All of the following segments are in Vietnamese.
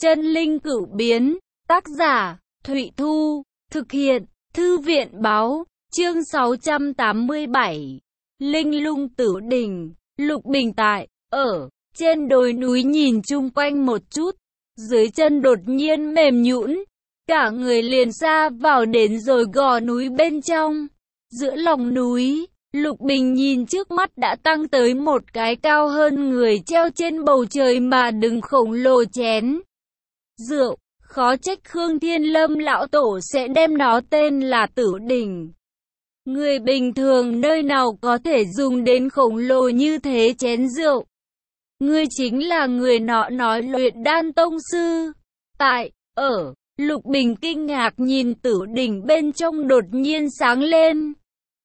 Chân linh cửu biến, tác giả, Thụy Thu, thực hiện, Thư viện báo, chương 687. Linh lung tử đỉnh, Lục Bình tại, ở, trên đồi núi nhìn chung quanh một chút, dưới chân đột nhiên mềm nhũn, cả người liền sa vào đến rồi gò núi bên trong. Giữa lòng núi, Lục Bình nhìn trước mắt đã tăng tới một cái cao hơn người treo trên bầu trời mà đứng khổng lồ chén rượu, khó trách Khương Thiên Lâm lão tổ sẽ đem nó tên là Tử Đỉnh. Người bình thường nơi nào có thể dùng đến khổng lồ như thế chén rượu. Ngươi chính là người nọ nói luyện đan tông sư. Tại, ở, Lục Bình kinh ngạc nhìn Tử Đỉnh bên trong đột nhiên sáng lên.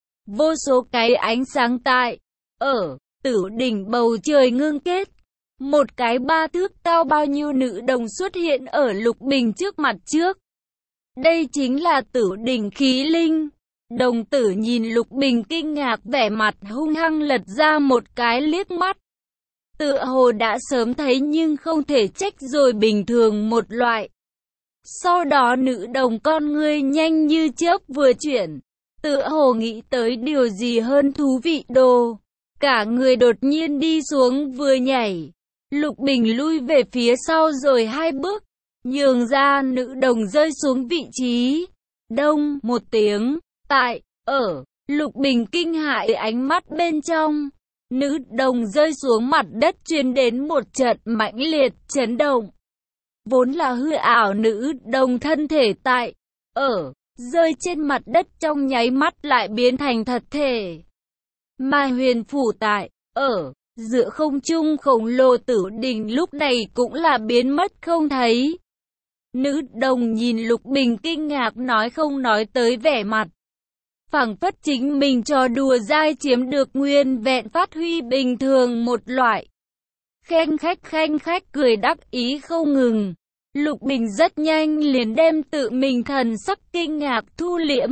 Vô số cái ánh sáng tại, ở, Tử Đỉnh bầu trời ngưng kết. Một cái 3 thước cao bao nhiêu nữ đồng xuất hiện ở Lục Bình trước mặt trước. Đây chính là Tử Đỉnh khí linh. Đồng tử nhìn Lục Bình kinh ngạc vẻ mặt hung hăng lật ra một cái liếc mắt. Tựa hồ đã sớm thấy nhưng không thể trách rồi bình thường một loại. Sau đó nữ đồng con ngươi nhanh như chớp vừa chuyển. Tựa hồ nghĩ tới điều gì hơn thú vị đồ. Cả người đột nhiên đi xuống vừa nhảy. Lục Bình lui về phía sau rồi 2 bước. Nhường ra nữ đồng rơi xuống vị trí. Đông một tiếng. Tại, ở, Lục Bình kinh hãi ánh mắt bên trong. Nữ đồng rơi xuống mặt đất truyền đến một trận mãnh liệt chấn động. Vốn là hư ảo nữ đồng thân thể tại, ở, rơi trên mặt đất trong nháy mắt lại biến thành thật thể. Mà huyền phủ tại, ở, giữa không trung khổng lồ Tử Đỉnh lúc này cũng là biến mất không thấy. Nữ đồng nhìn Lục Bình kinh ngạc nói không nói tới vẻ mặt. Phảng phất chính mình trò đùa dai chiếm được nguyên vẹn phát huy bình thường một loại. Khanh khách cười đắc ý không ngừng. Lục Bình rất nhanh liền đem tự mình thần sắc kinh ngạc thu liễm.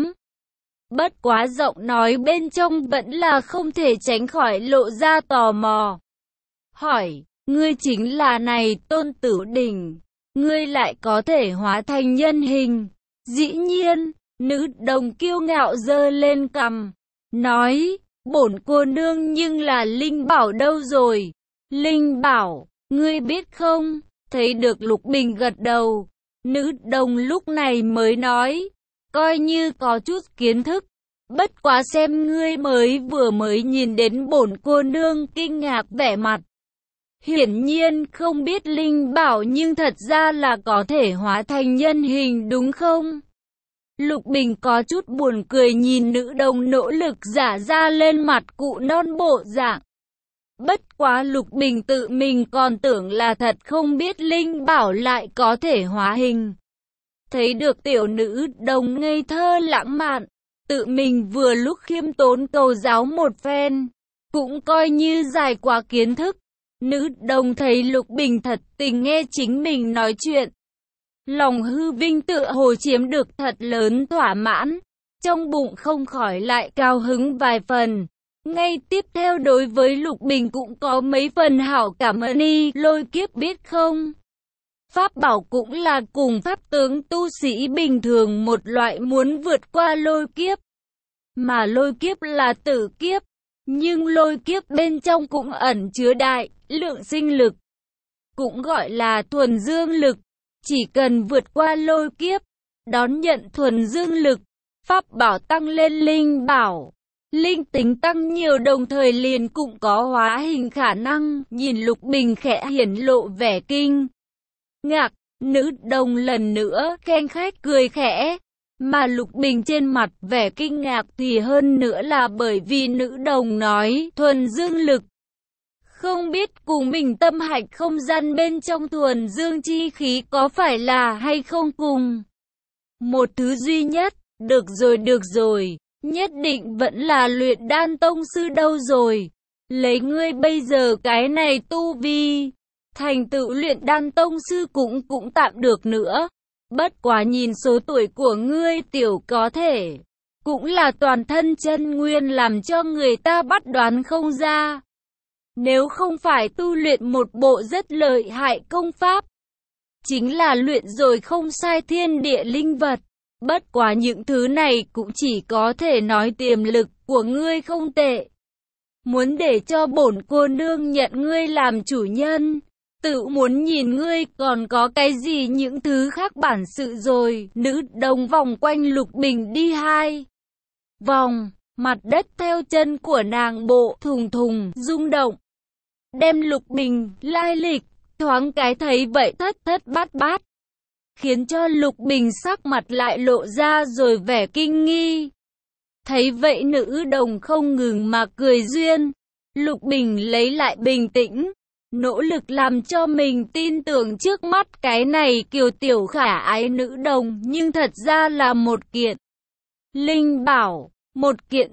Bất quá giọng nói bên trong vẫn là không thể tránh khỏi lộ ra tò mò. Hỏi, ngươi chính là này Tôn Tử Đỉnh, ngươi lại có thể hóa thành nhân hình. Dĩ nhiên, nữ đồng kiêu ngạo giơ lên cằm, nói, bổn cô nương nhưng là Linh Bảo đâu rồi? Linh Bảo, ngươi biết không? Thấy được Lục Bình gật đầu, nữ đồng lúc này mới nói, coi như có chút kiến thức. Bất quá xem ngươi vừa mới nhìn đến bổn cô nương kinh ngạc vẻ mặt. Hiển nhiên không biết Linh Bảo nhưng thật ra là có thể hóa thành nhân hình đúng không? Lục Bình có chút buồn cười nhìn nữ đồng nỗ lực giả ra lên mặt cụ non bộ dạng. Bất quá Lục Bình tự mình còn tưởng là thật không biết Linh Bảo lại có thể hóa hình. Thấy được tiểu nữ đồng ngây thơ lãng mạn, tự mình vừa lúc khiêm tốn cầu giáo một phen, cũng coi như giải quá kiến thức. Nữ đồng thấy Lục Bình thật tình nghe chính mình nói chuyện. Lòng hư vinh tựa hồ chiếm được thật lớn thỏa mãn, trong bụng không khỏi lại cao hứng vài phần. Ngay tiếp theo đối với Lục Bình cũng có mấy phần hảo cảm ơn y lôi kiếp biết không? Pháp bảo cũng là cùng pháp tướng tu sĩ bình thường một loại muốn vượt qua lôi kiếp. Mà lôi kiếp là tử kiếp, nhưng lôi kiếp bên trong cũng ẩn chứa đại lượng sinh lực, cũng gọi là thuần dương lực. Chỉ cần vượt qua lôi kiếp, đón nhận thuần dương lực, pháp bảo tăng lên linh bảo, linh tính tăng nhiều đồng thời liền cũng có hóa hình khả năng. Nhìn Lục Bình khẽ hiển lộ vẻ kinh ngạc, nữ đồng lần nữa khen khách cười khẽ. Mà Lục Bình trên mặt vẻ kinh ngạc thì hơn nữa là bởi vì nữ đồng nói thuần dương lực. Không biết cùng mình tâm hạch không gian bên trong thuần dương chi khí có phải là hay không cùng một thứ duy nhất. Được rồi, nhất định vẫn là luyện đan tông sư đâu rồi. Lấy ngươi bây giờ cái này tu vi, thành tựu luyện đan tông sư cũng tạm được nữa. Bất quá nhìn số tuổi của ngươi tiểu có thể, cũng là toàn thân chân nguyên làm cho người ta bắt đoán không ra. Nếu không phải tu luyện một bộ rất lợi hại công pháp, chính là luyện rồi không sai thiên địa linh vật. Bất quá những thứ này cũng chỉ có thể nói tiềm lực của ngươi không tệ. Muốn để cho bổn cô nương nhận ngươi làm chủ nhân, tự muốn nhìn ngươi còn có cái gì những thứ khác bản sự rồi. Nữ đồng vòng quanh Lục Bình đi 2 vòng, mặt đất theo chân của nàng bộ thùng thùng rung động. Đem Lục Bình lai lịch, thoáng cái thấy vậy thất thất bát bát, khiến cho Lục Bình sắc mặt lại lộ ra rồi vẻ kinh nghi. Thấy vậy nữ đồng không ngừng mà cười duyên. Lục Bình lấy lại bình tĩnh, nỗ lực làm cho mình tin tưởng trước mắt cái này kiều tiểu khả ái nữ đồng nhưng thật ra là một kiện linh bảo, một kiện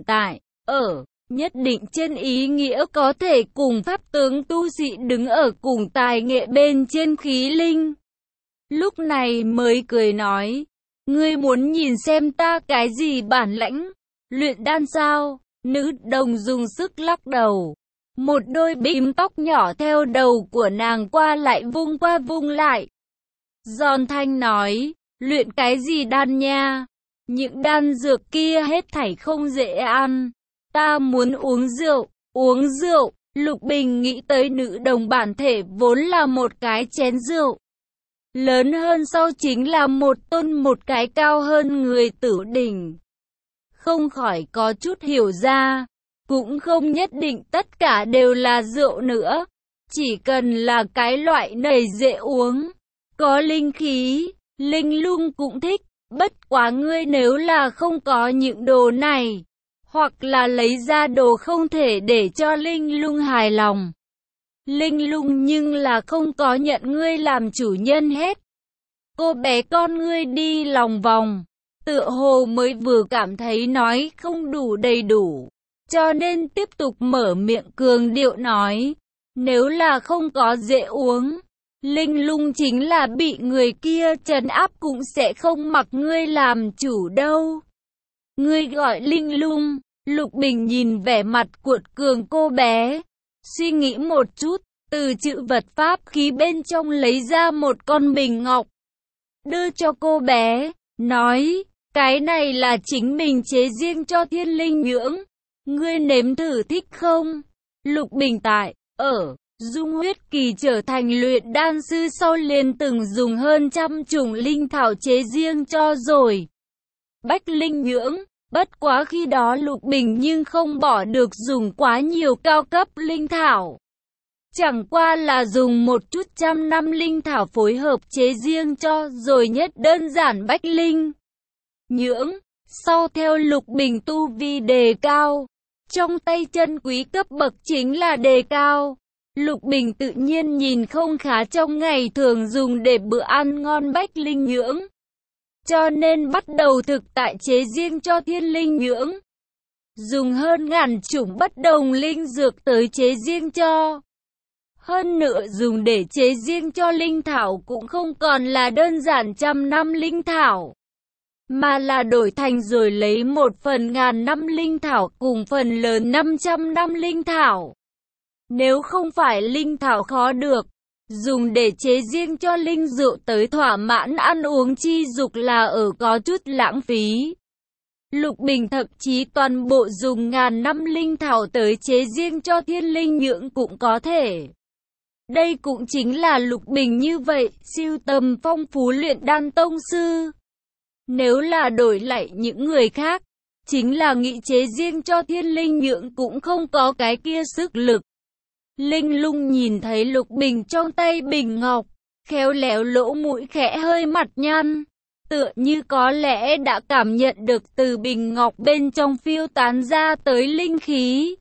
nhất định trên ý nghĩa có thể cùng pháp tướng tu sĩ đứng ở cùng tài nghệ bên trên khí linh. Lúc này mới cười nói, ngươi muốn nhìn xem ta cái gì bản lãnh, luyện đan sao? Nữ đồng dùng sức lắc đầu. Một đôi bím tóc nhỏ theo đầu của nàng qua vung lại. Giòn thanh nói, luyện cái gì đan nha? Những đan dược kia hết thảy không dễ ăn. Ta muốn uống rượu. Lục Bình nghĩ tới nữ đồng bản thể vốn là một cái chén rượu. Lớn hơn sau chính là một cái cao hơn người Tử Đỉnh. Không khỏi có chút hiểu ra, cũng không nhất định tất cả đều là rượu nữa. Chỉ cần là cái loại này dễ uống, có linh khí, Linh Lung cũng thích. Bất quá ngươi nếu là không có những đồ này, hoặc là lấy ra đồ không thể để cho Linh Lung hài lòng. Linh Lung nhưng là không có nhận ngươi làm chủ nhân hết. Cô bé con ngươi đi lòng vòng, tựa hồ mới vừa cảm thấy nói không đủ đầy đủ, cho nên tiếp tục mở miệng cường điệu nói, nếu là không có dễ uống, Linh Lung chính là bị người kia trấn áp cũng sẽ không mặc ngươi làm chủ đâu. Ngươi gọi Linh Lung. Lục Bình nhìn vẻ mặt cuột cường cô bé, suy nghĩ một chút, từ chữ vật pháp khí bên trong lấy ra một con bình ngọc, đưa cho cô bé, nói, cái này là chính mình chế riêng cho Thiên Linh nhưỡng, ngươi nếm thử thích không? Lục Bình Dung Huyết Kỳ trở thành luyện đan sư sau liền từng dùng hơn trăm chủng linh thảo chế riêng cho rồi Bách Linh nhưỡng. Bất quá khi đó Lục Bình nhưng không bỏ được dùng quá nhiều cao cấp linh thảo. Chẳng qua là dùng một chút trăm năm linh thảo phối hợp chế riêng cho rồi nhất đơn giản Bách Linh nhưỡng. Sau theo Lục Bình tu vi đề cao, trong tay chân quý cấp bậc chính là đề cao. Lục Bình tự nhiên nhìn không khá trong ngày thường dùng để bữa ăn ngon Bách Linh nhưỡng. Cho nên bắt đầu thực tại chế riêng cho Thiên Linh nhưỡng. Dùng hơn ngàn chủng bất đồng linh dược tới chế riêng cho. Hơn nữa dùng để chế riêng cho linh thảo cũng không còn là đơn giản trăm năm linh thảo, mà là đổi thành rồi lấy một phần ngàn năm linh thảo cùng phần lớn 500 năm linh thảo. Nếu không phải linh thảo khó được, dùng để chế riêng cho linh rượu tới thỏa mãn ăn uống chi dục là ở có chút lãng phí. Lục Bình thậm chí toàn bộ dùng ngàn năm linh thảo tới chế riêng cho Thiên Linh nhưỡng cũng có thể. Đây cũng chính là Lục Bình như vậy, siêu tầm phong phú luyện đan tông sư. Nếu là đổi lại những người khác, chính là nghị chế riêng cho Thiên Linh nhưỡng cũng không có cái kia sức lực. Linh Lung nhìn thấy Lục Bình trong tay bình ngọc, khéo léo lỗ mũi khẽ hơi mặt nhăn, tựa như có lẽ đã cảm nhận được từ bình ngọc bên trong phiêu tán ra tới linh khí.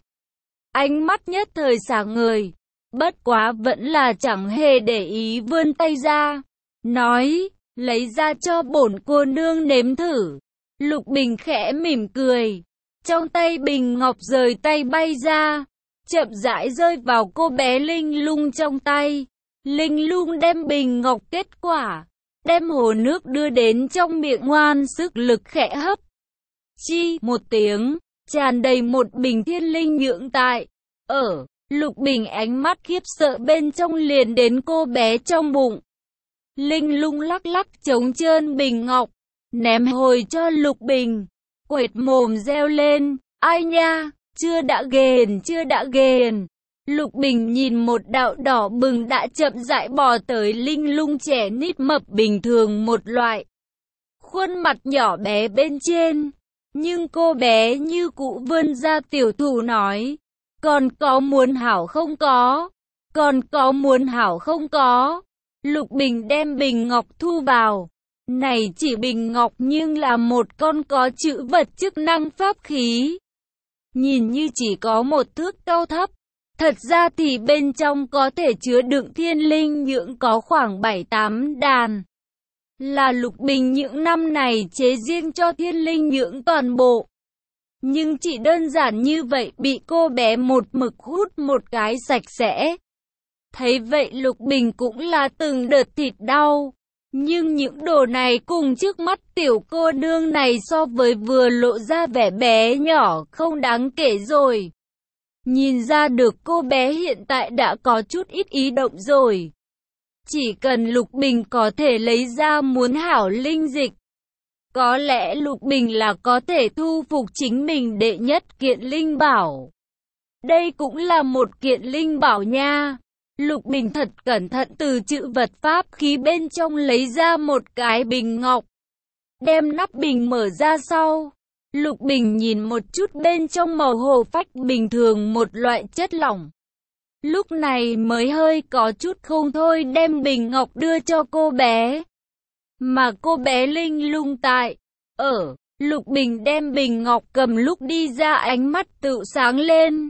Ánh mắt nhất thời sáng ngời, bất quá vẫn là chẳng hề để ý vươn tay ra, nói, lấy ra cho bổn cô nương nếm thử. Lục Bình khẽ mỉm cười, trong tay bình ngọc rời tay bay ra, chậm rãi rơi vào cô bé Linh Lung trong tay. Linh Lung đem bình ngọc kết quả, đem hồ nước đưa đến trong miệng ngoan sức lực khẽ hấp. Chi một tiếng, tràn đầy một bình Thiên Linh nhưỡng tại. Lục Bình ánh mắt khiếp sợ bên trong liền đến cô bé trong bụng. Linh Lung lắc lắc trống trơn bình ngọc, ném hồi cho Lục Bình, quệt mồm reo lên, ai nha, chưa đã ghiền. Lục Bình nhìn một đạo đỏ bừng đã chậm rãi bò tới Linh Lung trẻ nít mập bình thường một loại. Khuôn mặt nhỏ bé bên trên, nhưng cô bé như cũ vươn ra tiểu thủ nói, còn có muốn hảo không có, còn có muốn hảo không có. Lục Bình đem bình ngọc thu vào. Này chỉ bình ngọc nhưng là một con có chữ vật chức năng pháp khí. Nhìn như chỉ có một thước cao thấp. Thật ra thì bên trong có thể chứa đựng thiên linh nhưỡng có khoảng 7-8 đàn. Là Lục Bình những năm này chế riêng cho thiên linh nhưỡng toàn bộ. Nhưng chỉ đơn giản như vậy bị cô bé một mực hút một cái sạch sẽ. Thấy vậy Lục Bình cũng là từng đợt thịt đau. Nhưng những đồ này cùng trước mắt tiểu cô nương này so với vừa lộ ra vẻ bé nhỏ không đáng kể rồi. Nhìn ra được cô bé hiện tại đã có chút ít ý động rồi. Chỉ cần Lục Bình có thể lấy ra muốn hảo linh dịch. Có lẽ Lục Bình là có thể thu phục chính mình đệ nhất kiện linh bảo. Đây cũng là một kiện linh bảo nha. Lục Bình thật cẩn thận từ chữ vật pháp khí bên trong lấy ra một cái bình ngọc. Đem nắp bình mở ra sau. Lục Bình nhìn một chút bên trong màu hồ phách bình thường một loại chất lỏng. Lúc này mới hơi có chút không thôi đem bình ngọc đưa cho cô bé. Mà cô bé Linh Lung tại, Lục Bình đem bình ngọc cầm lúc đi ra ánh mắt tự sáng lên.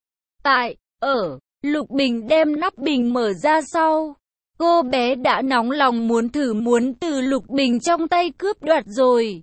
Lục Bình đem nắp bình mở ra sau. Cô bé đã nóng lòng muốn thử muốn từ Lục Bình trong tay cướp đoạt rồi.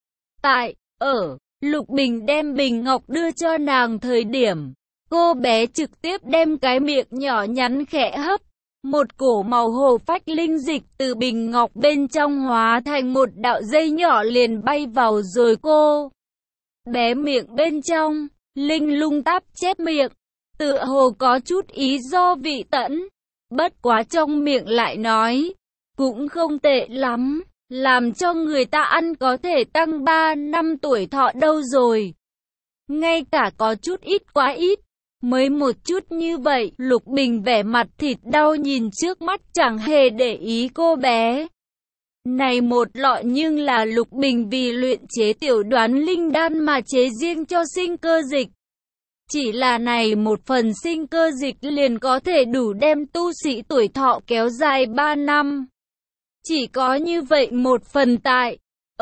Lục Bình đem bình ngọc đưa cho nàng thời điểm. Cô bé trực tiếp đem cái miệng nhỏ nhắn khẽ hấp. Một cổ màu hồ phách linh dịch từ bình ngọc bên trong hóa thành một đạo dây nhỏ liền bay vào rồi cô bé miệng bên trong. Linh Lung táp chép miệng. Tựa hồ có chút ý do vị tẫn. Bất quá trong miệng lại nói. Cũng không tệ lắm. Làm cho người ta ăn có thể tăng 3 năm tuổi thọ đâu rồi. Ngay cả có chút ít quá ít. Mới một chút như vậy. Lục Bình vẻ mặt thịt đau nhìn trước mắt chẳng hề để ý cô bé. Này một lọ nhưng là Lục Bình vì luyện chế tiểu đoán linh đan mà chế riêng cho sinh cơ dịch. Chỉ là này một phần sinh cơ dịch liền có thể đủ đem tu sĩ tuổi thọ kéo dài 3 năm. Chỉ có như vậy một phần tại,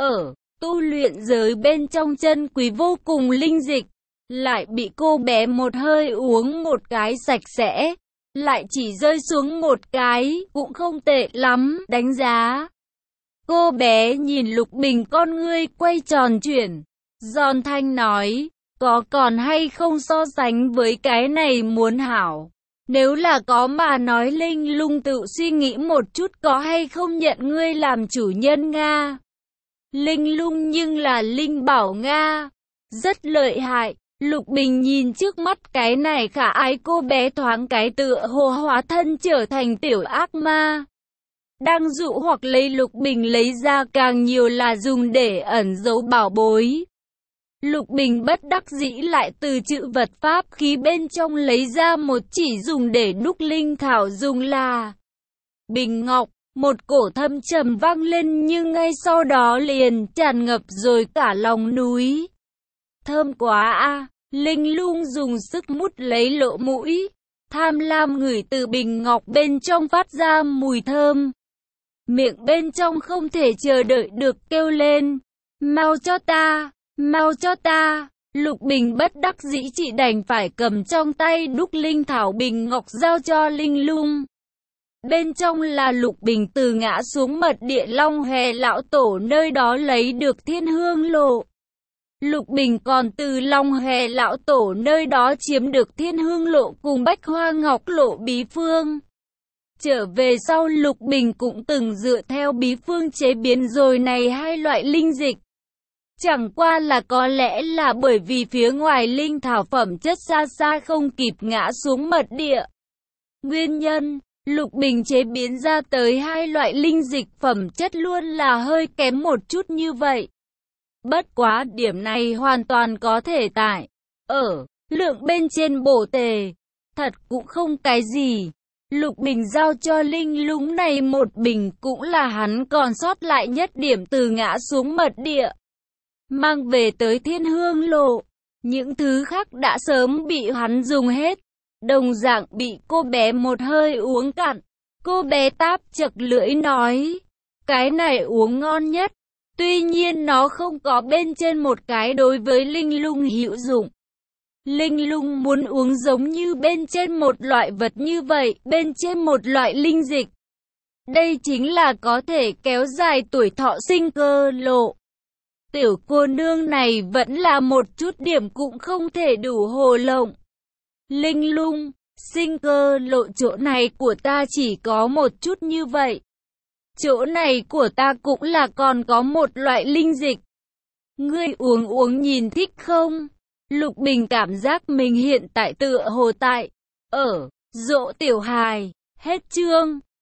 tu luyện giới bên trong chân quý vô cùng linh dịch, lại bị cô bé một hơi uống một cái sạch sẽ, lại chỉ rơi xuống một cái, cũng không tệ lắm, đánh giá. Cô bé nhìn Lục Bình con ngươi quay tròn chuyển, giòn thanh nói, có còn hay không so sánh với cái này muốn hảo. Nếu là có mà nói Linh Lung tự suy nghĩ một chút có hay không nhận ngươi làm chủ nhân Nga. Linh Lung nhưng là linh bảo Nga. Rất lợi hại. Lục Bình nhìn trước mắt cái này khả ái cô bé thoáng cái tựa hồ hóa thân trở thành tiểu ác ma. Đang dụ hoặc lấy Lục Bình lấy ra càng nhiều là dùng để ẩn giấu bảo bối. Lục Bình bất đắc dĩ lại từ chữ vật pháp khí bên trong lấy ra một chỉ dùng để đúc linh thảo dùng là bình ngọc, một cổ thâm trầm vang lên nhưng ngay sau đó liền tràn ngập rồi cả lòng núi. Thơm quá a! Linh Lung dùng sức mút lấy lỗ mũi, tham lam ngửi từ bình ngọc bên trong phát ra mùi thơm. Miệng bên trong không thể chờ đợi được kêu lên, mau cho ta! Mau cho ta! Lục Bình bất đắc dĩ chỉ đành phải cầm trong tay đúc linh thảo bình ngọc giao cho Linh Lung. Bên trong là Lục Bình từ ngã xuống mật địa Long Hề lão tổ nơi đó lấy được thiên hương lộ. Lục Bình còn từ Long Hề lão tổ nơi đó chiếm được thiên hương lộ cùng bách hoa ngọc lộ bí phương. Trở về sau Lục Bình cũng từng dựa theo bí phương chế biến rồi này hai loại linh dịch. Chẳng qua là có lẽ là bởi vì phía ngoài linh thảo phẩm chất xa xa không kịp ngã xuống mật địa. Nguyên nhân, Lục Bình chế biến ra tới hai loại linh dịch phẩm chất luôn là hơi kém một chút như vậy. Bất quá điểm này hoàn toàn có thể tại ở lượng bên trên bổ tề, thật cũng không cái gì. Lục Bình giao cho linh lung này một bình cũng là hắn còn sót lại nhất điểm từ ngã xuống mật địa. Mang về tới Thiên Hương Lộ, những thứ khác đã sớm bị hắn dùng hết, đồng dạng bị cô bé một hơi uống cạn. Cô bé táp chật lưỡi nói, cái này uống ngon nhất. Tuy nhiên nó không có bên trên một cái đối với linh lung hữu dụng. Linh lung muốn uống giống như bên trên một loại vật như vậy, bên trên một loại linh dịch. Đây chính là có thể kéo dài tuổi thọ sinh cơ lộ. Tiểu cô nương này vẫn là một chút điểm cũng không thể đủ hồ lộng. Linh lung, sinh cơ lộ chỗ này của ta chỉ có một chút như vậy. Chỗ này của ta cũng là còn có một loại linh dịch. Ngươi uống nhìn thích không? Lục Bình cảm giác mình hiện tại tựa hồ tại ở dỗ tiểu hài. Hết chương.